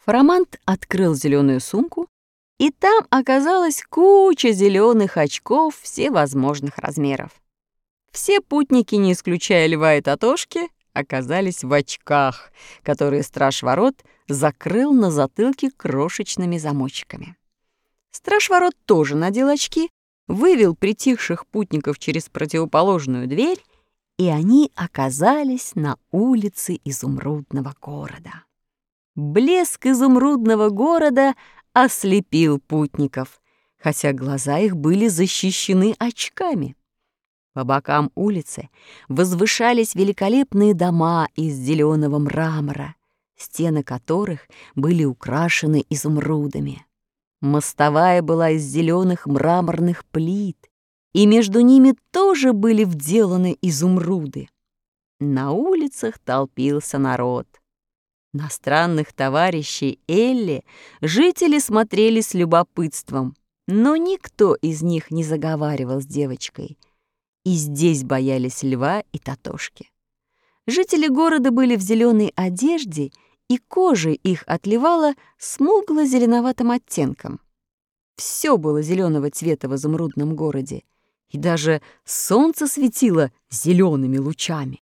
Фарамант открыл зеленую сумку, и там оказалась куча зеленых очков всевозможных размеров. Все путники, не исключая Льва и Тотошки, оказались в очках, которые страж ворот закрыл на затылке крошечными замочками. Страж ворот тоже надел очки, вывел притихших путников через противоположную дверь, и они оказались на улице изумрудного города. Блеск изумрудного города ослепил путников, хотя глаза их были защищены очками. По бокам улицы возвышались великолепные дома из зеленого мрамора, стены которых были украшены изумрудами. Мостовая была из зеленых мраморных плит, и между ними тоже были вделаны изумруды. На улицах толпился народ. На странных товарищей Элли жители смотрели с любопытством, но никто из них не заговаривал с девочкой. И здесь боялись Льва и Тотошки. Жители города были в зеленой одежде, и кожа их отливала смугло-зеленоватым оттенком. Все было зеленого цвета в изумрудном городе, и даже солнце светило зелеными лучами.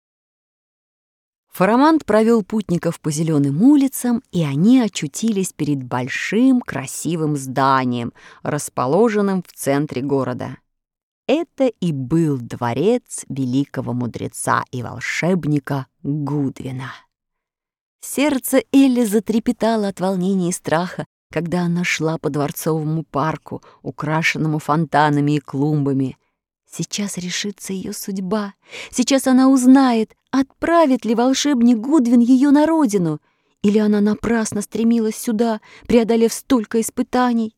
Фарамант провел путников по зеленым улицам, и они очутились перед большим красивым зданием, расположенным в центре города. Это и был дворец великого мудреца и волшебника Гудвина. Сердце Элли затрепетало от волнения и страха, когда она шла по дворцовому парку, украшенному фонтанами и клумбами. Сейчас решится ее судьба. Сейчас она узнает, отправит ли волшебник Гудвин ее на родину, или она напрасно стремилась сюда, преодолев столько испытаний.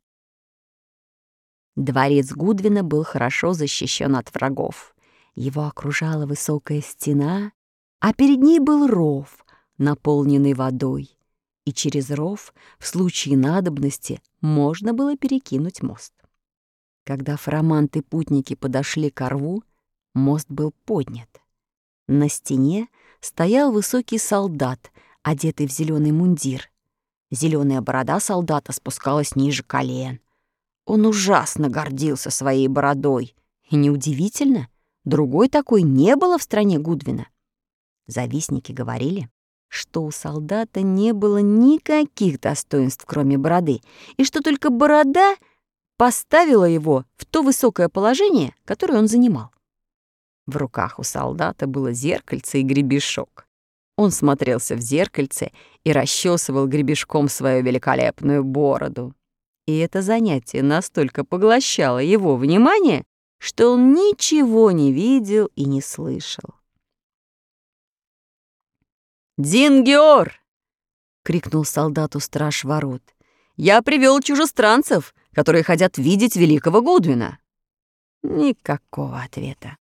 Дворец Гудвина был хорошо защищен от врагов. Его окружала высокая стена, а перед ней был ров, наполненный водой, и через ров в случае надобности можно было перекинуть мост. Когда Фарамант и путники подошли к рву, мост был поднят. На стене стоял высокий солдат, одетый в зеленый мундир. Зеленая борода солдата спускалась ниже колен. Он ужасно гордился своей бородой, и неудивительно, другой такой не было в стране Гудвина. Завистники говорили, что у солдата не было никаких достоинств, кроме бороды, и что только борода поставила его в то высокое положение, которое он занимал. В руках у солдата было зеркальце и гребешок. Он смотрелся в зеркальце и расчесывал гребешком свою великолепную бороду. И это занятие настолько поглощало его внимание, что он ничего не видел и не слышал. «Дингиор!» — крикнул солдату страж ворот. «Я привел чужестранцев, которые хотят видеть великого Гудвина». Никакого ответа.